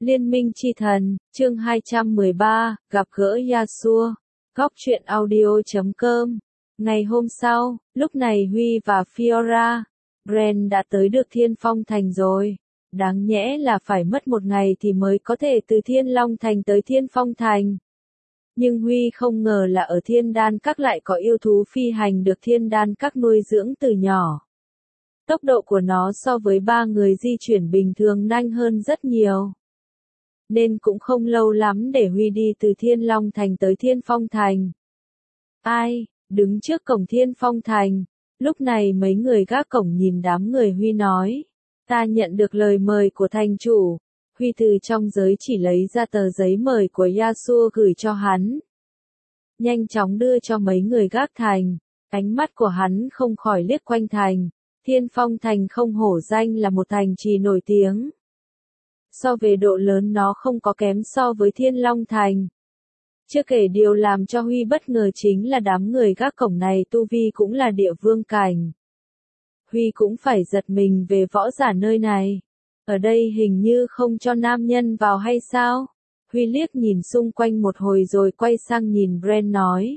Liên minh chi thần, chương 213, gặp gỡ Yasuo. Góc truyện audio.com. Ngày hôm sau, lúc này Huy và Fiora, Bren đã tới được Thiên Phong Thành rồi. Đáng nhẽ là phải mất một ngày thì mới có thể từ Thiên Long Thành tới Thiên Phong Thành. Nhưng Huy không ngờ là ở Thiên Đan Các lại có yêu thú phi hành được Thiên Đan Các nuôi dưỡng từ nhỏ. Tốc độ của nó so với 3 người di chuyển bình thường nhanh hơn rất nhiều. Nên cũng không lâu lắm để Huy đi từ Thiên Long Thành tới Thiên Phong Thành. Ai, đứng trước cổng Thiên Phong Thành, lúc này mấy người gác cổng nhìn đám người Huy nói. Ta nhận được lời mời của thành chủ. Huy từ trong giới chỉ lấy ra tờ giấy mời của Yasuo gửi cho hắn. Nhanh chóng đưa cho mấy người gác thành, ánh mắt của hắn không khỏi liếc quanh thành. Thiên Phong Thành không hổ danh là một thành trì nổi tiếng. So về độ lớn nó không có kém so với Thiên Long Thành. Chưa kể điều làm cho Huy bất ngờ chính là đám người gác cổng này tu vi cũng là địa vương cảnh. Huy cũng phải giật mình về võ giả nơi này. Ở đây hình như không cho nam nhân vào hay sao? Huy liếc nhìn xung quanh một hồi rồi quay sang nhìn Bren nói.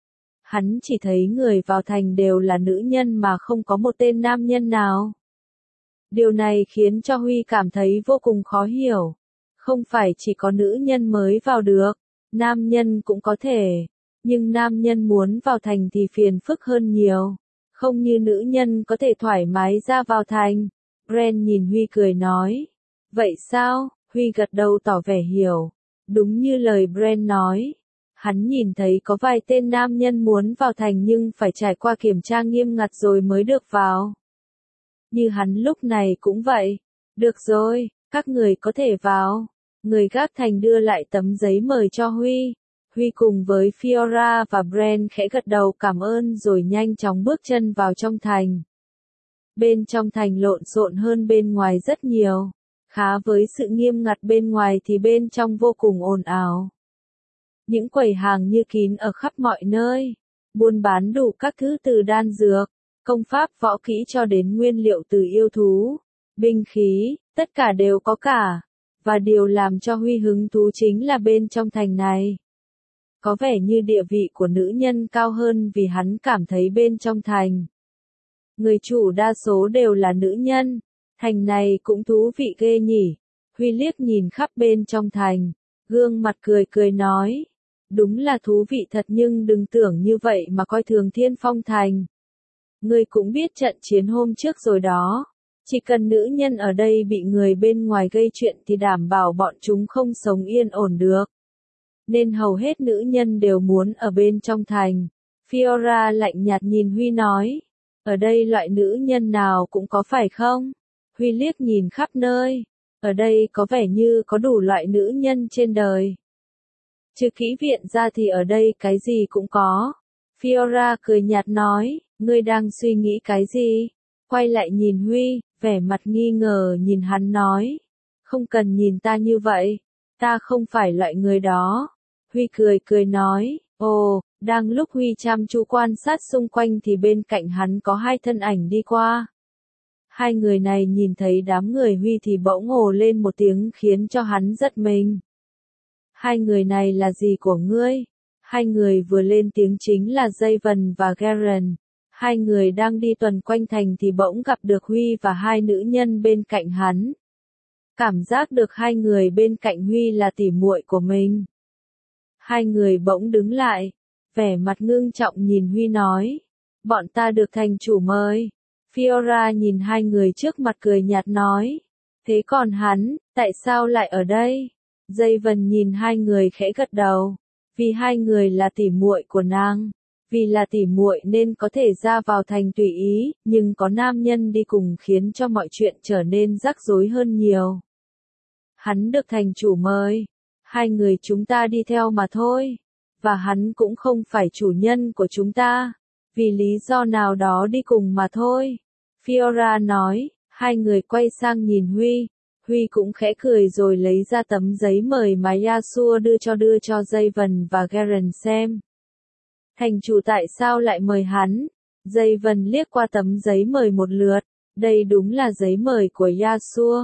Hắn chỉ thấy người vào thành đều là nữ nhân mà không có một tên nam nhân nào. Điều này khiến cho Huy cảm thấy vô cùng khó hiểu. Không phải chỉ có nữ nhân mới vào được, nam nhân cũng có thể. Nhưng nam nhân muốn vào thành thì phiền phức hơn nhiều. Không như nữ nhân có thể thoải mái ra vào thành. Bren nhìn Huy cười nói. Vậy sao? Huy gật đầu tỏ vẻ hiểu. Đúng như lời Bren nói. Hắn nhìn thấy có vài tên nam nhân muốn vào thành nhưng phải trải qua kiểm tra nghiêm ngặt rồi mới được vào. Như hắn lúc này cũng vậy. Được rồi, các người có thể vào. Người gác thành đưa lại tấm giấy mời cho Huy. Huy cùng với Fiora và Bren khẽ gật đầu cảm ơn rồi nhanh chóng bước chân vào trong thành. Bên trong thành lộn xộn hơn bên ngoài rất nhiều. Khá với sự nghiêm ngặt bên ngoài thì bên trong vô cùng ồn ào. Những quầy hàng như kín ở khắp mọi nơi. Buôn bán đủ các thứ từ đan dược, công pháp võ kỹ cho đến nguyên liệu từ yêu thú, binh khí, tất cả đều có cả. Và điều làm cho Huy hứng thú chính là bên trong thành này. Có vẻ như địa vị của nữ nhân cao hơn vì hắn cảm thấy bên trong thành. Người chủ đa số đều là nữ nhân. Thành này cũng thú vị ghê nhỉ. Huy liếc nhìn khắp bên trong thành. Gương mặt cười cười nói. Đúng là thú vị thật nhưng đừng tưởng như vậy mà coi thường Thiên Phong Thành. Ngươi cũng biết trận chiến hôm trước rồi đó. Chỉ cần nữ nhân ở đây bị người bên ngoài gây chuyện thì đảm bảo bọn chúng không sống yên ổn được. Nên hầu hết nữ nhân đều muốn ở bên trong thành. Fiora lạnh nhạt nhìn Huy nói. Ở đây loại nữ nhân nào cũng có phải không? Huy liếc nhìn khắp nơi. Ở đây có vẻ như có đủ loại nữ nhân trên đời. Trừ kỹ viện ra thì ở đây cái gì cũng có. Fiora cười nhạt nói, ngươi đang suy nghĩ cái gì? Quay lại nhìn Huy, vẻ mặt nghi ngờ nhìn hắn nói. Không cần nhìn ta như vậy, ta không phải loại người đó. Huy cười cười nói, ồ, đang lúc Huy chăm chú quan sát xung quanh thì bên cạnh hắn có hai thân ảnh đi qua. Hai người này nhìn thấy đám người Huy thì bỗng ồ lên một tiếng khiến cho hắn giật mình. Hai người này là gì của ngươi? Hai người vừa lên tiếng chính là Javen và Garen. Hai người đang đi tuần quanh thành thì bỗng gặp được Huy và hai nữ nhân bên cạnh hắn. Cảm giác được hai người bên cạnh Huy là tỉ muội của mình. Hai người bỗng đứng lại, vẻ mặt ngưng trọng nhìn Huy nói. Bọn ta được thành chủ mời. Fiora nhìn hai người trước mặt cười nhạt nói. Thế còn hắn, tại sao lại ở đây? Javen nhìn hai người khẽ gật đầu. Vì hai người là tỉ muội của nàng. Vì là tỉ muội nên có thể ra vào thành tùy ý, nhưng có nam nhân đi cùng khiến cho mọi chuyện trở nên rắc rối hơn nhiều. Hắn được thành chủ mời. Hai người chúng ta đi theo mà thôi. Và hắn cũng không phải chủ nhân của chúng ta. Vì lý do nào đó đi cùng mà thôi. Fiora nói, hai người quay sang nhìn Huy. Huy cũng khẽ cười rồi lấy ra tấm giấy mời mà Yasuo đưa cho Javen và Garen xem. Thành chủ tại sao lại mời hắn? Javen liếc qua tấm giấy mời một lượt. Đây đúng là giấy mời của Yasuo.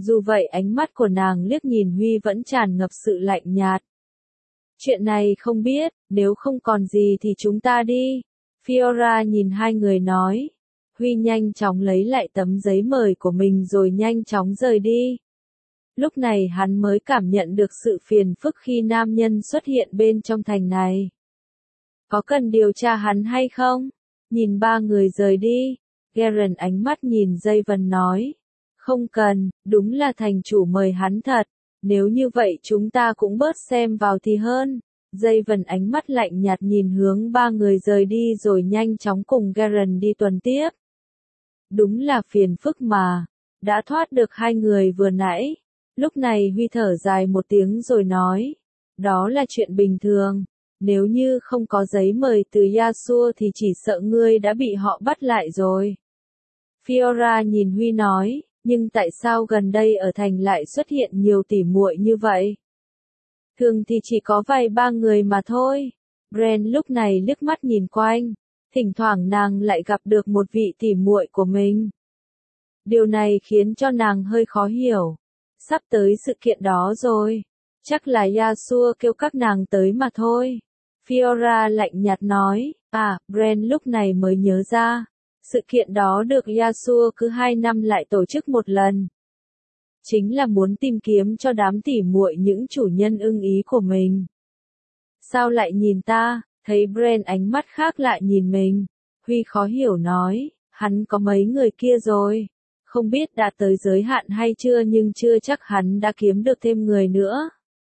Dù vậy ánh mắt của nàng liếc nhìn Huy vẫn tràn ngập sự lạnh nhạt. Chuyện này không biết, nếu không còn gì thì chúng ta đi. Fiora nhìn hai người nói. Huy nhanh chóng lấy lại tấm giấy mời của mình rồi nhanh chóng rời đi. Lúc này hắn mới cảm nhận được sự phiền phức khi nam nhân xuất hiện bên trong thành này. Có cần điều tra hắn hay không? Nhìn ba người rời đi, Garen ánh mắt nhìn Raven nói. Không cần, đúng là thành chủ mời hắn thật. Nếu như vậy chúng ta cũng bớt xem vào thì hơn. Raven ánh mắt lạnh nhạt nhìn hướng ba người rời đi rồi nhanh chóng cùng Garen đi tuần tiếp. Đúng là phiền phức mà. Đã thoát được hai người vừa nãy. Lúc này Huy thở dài một tiếng rồi nói. Đó là chuyện bình thường. Nếu như không có giấy mời từ Yasuo thì chỉ sợ ngươi đã bị họ bắt lại rồi. Fiora nhìn Huy nói, nhưng tại sao gần đây ở thành lại xuất hiện nhiều tỉ muội như vậy? Thường thì chỉ có vài ba người mà thôi. Bren lúc này liếc mắt nhìn quanh, thỉnh thoảng nàng lại gặp được một vị tỉ muội của mình. Điều này khiến cho nàng hơi khó hiểu. Sắp tới sự kiện đó rồi, chắc là Yasuo kêu các nàng tới mà thôi. Fiora lạnh nhạt nói, Bren lúc này mới nhớ ra. Sự kiện đó được Yasuo cứ 2 năm lại tổ chức một lần. Chính là muốn tìm kiếm cho đám tỉ muội những chủ nhân ưng ý của mình. Sao lại nhìn ta? Thấy Bren ánh mắt khác lại nhìn mình. Huy khó hiểu nói, hắn có mấy người kia rồi. Không biết đã tới giới hạn hay chưa nhưng chưa chắc hắn đã kiếm được thêm người nữa.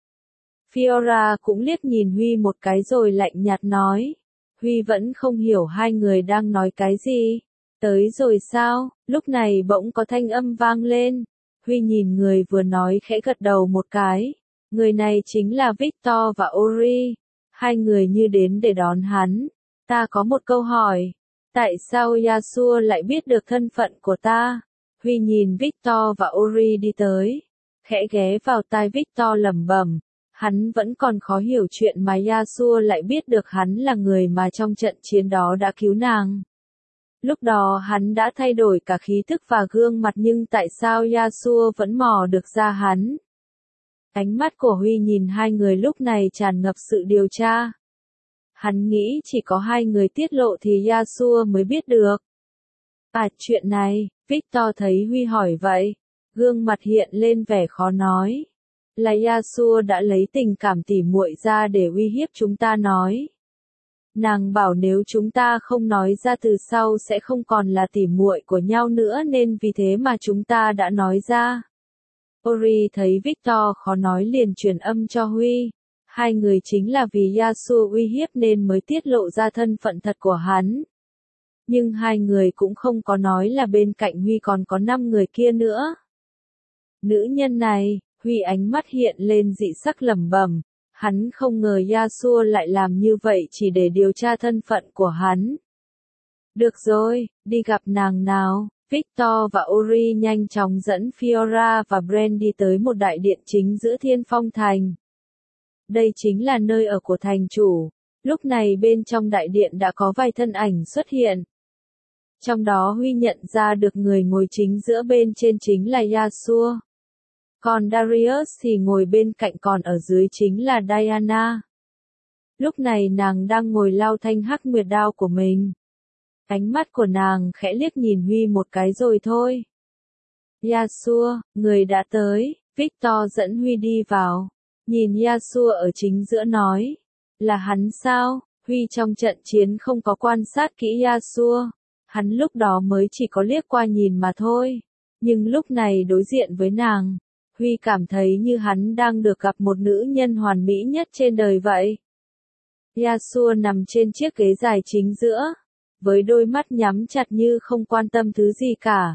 Fiora cũng liếc nhìn Huy một cái rồi lạnh nhạt nói. Huy vẫn không hiểu hai người đang nói cái gì. Tới rồi sao? Lúc này bỗng có thanh âm vang lên. Huy nhìn người vừa nói khẽ gật đầu một cái. Người này chính là Victor và Ori. Hai người như đến để đón hắn. Ta có một câu hỏi. Tại sao Yasuo lại biết được thân phận của ta? Huy nhìn Victor và Ori đi tới. Khẽ ghé vào tai Victor lẩm bẩm. Hắn vẫn còn khó hiểu chuyện mà Yasuo lại biết được hắn là người mà trong trận chiến đó đã cứu nàng. Lúc đó hắn đã thay đổi cả khí thức và gương mặt nhưng tại sao Yasuo vẫn mò được ra hắn? Ánh mắt của Huy nhìn hai người lúc này tràn ngập sự điều tra. Hắn nghĩ chỉ có hai người tiết lộ thì Yasuo mới biết được. Chuyện này, Victor thấy Huy hỏi vậy. Gương mặt hiện lên vẻ khó nói. Là Yasuo đã lấy tình cảm tỉ muội ra để uy hiếp chúng ta nói. Nàng bảo nếu chúng ta không nói ra từ sau sẽ không còn là tỉ muội của nhau nữa nên vì thế mà chúng ta đã nói ra. Ori thấy Victor khó nói liền truyền âm cho Huy. Hai người chính là vì Yasuo uy hiếp nên mới tiết lộ ra thân phận thật của hắn. Nhưng hai người cũng không có nói là bên cạnh Huy còn có 5 người kia nữa. Nữ nhân này, Huy ánh mắt hiện lên dị sắc lẩm bẩm. Hắn không ngờ Yasuo lại làm như vậy chỉ để điều tra thân phận của hắn. Được rồi, đi gặp nàng nào. Victor và Ori nhanh chóng dẫn Fiora và Bren đi tới một đại điện chính giữa Thiên Phong Thành. Đây chính là nơi ở của thành chủ. Lúc này bên trong đại điện đã có vài thân ảnh xuất hiện. Trong đó Huy nhận ra được người ngồi chính giữa bên trên chính là Yasuo. Còn Darius thì ngồi bên cạnh còn ở dưới chính là Diana. Lúc này nàng đang ngồi lau thanh hắc nguyệt đao của mình. Ánh mắt của nàng khẽ liếc nhìn Huy một cái rồi thôi. Yasuo, người đã tới, Victor dẫn Huy đi vào. Nhìn Yasuo ở chính giữa nói. Là hắn sao? Huy trong trận chiến không có quan sát kỹ Yasuo. Hắn lúc đó mới chỉ có liếc qua nhìn mà thôi. Nhưng lúc này đối diện với nàng. Huy cảm thấy như hắn đang được gặp một nữ nhân hoàn mỹ nhất trên đời vậy. Yasuo nằm trên chiếc ghế dài chính giữa, với đôi mắt nhắm chặt như không quan tâm thứ gì cả.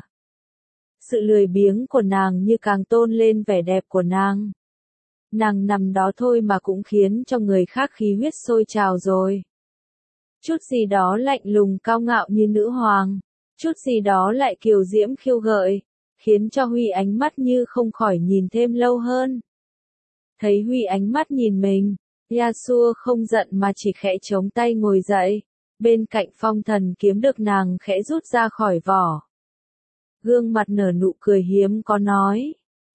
Sự lười biếng của nàng như càng tôn lên vẻ đẹp của nàng. Nàng nằm đó thôi mà cũng khiến cho người khác khí huyết sôi trào rồi. Chút gì đó lạnh lùng cao ngạo như nữ hoàng, chút gì đó lại kiều diễm khiêu gợi. Khiến cho Huy ánh mắt như không khỏi nhìn thêm lâu hơn. Thấy Huy ánh mắt nhìn mình, Yasuo không giận mà chỉ khẽ chống tay ngồi dậy. Bên cạnh phong thần kiếm được nàng khẽ rút ra khỏi vỏ. Gương mặt nở nụ cười hiếm có nói.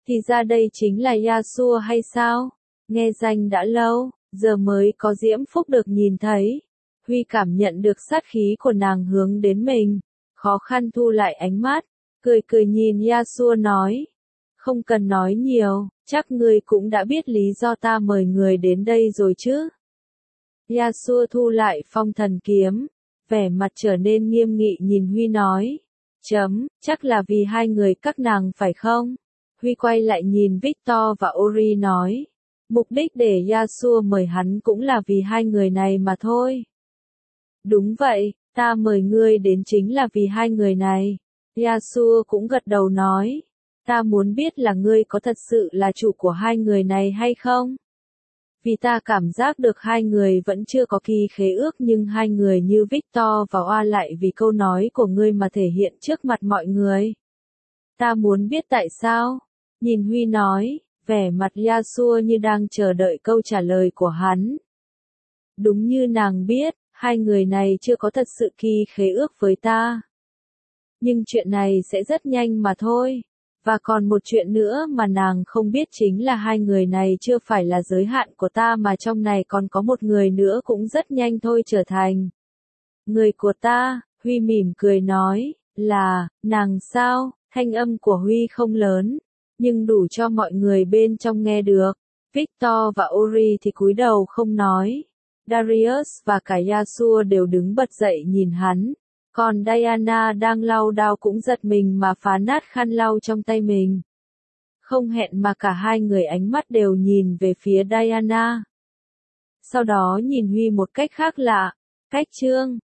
Thì ra đây chính là Yasuo hay sao? Nghe danh đã lâu, giờ mới có diễm phúc được nhìn thấy. Huy cảm nhận được sát khí của nàng hướng đến mình, khó khăn thu lại ánh mắt, cười cười nhìn Yasuo nói. Không cần nói nhiều, chắc ngươi cũng đã biết lý do ta mời người đến đây rồi chứ. Yasuo thu lại phong thần kiếm, vẻ mặt trở nên nghiêm nghị nhìn Huy nói. Chắc là vì hai người các nàng phải không? Huy quay lại nhìn Victor và Ori nói. Mục đích để Yasuo mời hắn cũng là vì hai người này mà thôi. Đúng vậy, ta mời ngươi đến chính là vì hai người này. Yasuo cũng gật đầu nói. Ta muốn biết là ngươi có thật sự là chủ của hai người này hay không? Vì ta cảm giác được hai người vẫn chưa có ký khế ước nhưng hai người như Victor và Oa lại vì câu nói của ngươi mà thể hiện trước mặt mọi người. Ta muốn biết tại sao? Nhìn Huy nói, vẻ mặt Yasuo như đang chờ đợi câu trả lời của hắn. Đúng như nàng biết, hai người này chưa có thật sự ký khế ước với ta. Nhưng chuyện này sẽ rất nhanh mà thôi. Và còn một chuyện nữa mà nàng không biết chính là hai người này chưa phải là giới hạn của ta mà trong này còn có một người nữa cũng rất nhanh thôi trở thành người của ta. Huy mỉm cười nói, là, nàng sao? Thanh âm của Huy không lớn, nhưng đủ cho mọi người bên trong nghe được. Victor và Ori thì cúi đầu không nói. Darius và cả Yasuo đều đứng bật dậy nhìn hắn. Còn Diana đang lau đao cũng giật mình mà phá nát khăn lau trong tay mình. Không hẹn mà cả hai người ánh mắt đều nhìn về phía Diana. Sau đó nhìn Huy một cách khác lạ. Cách chương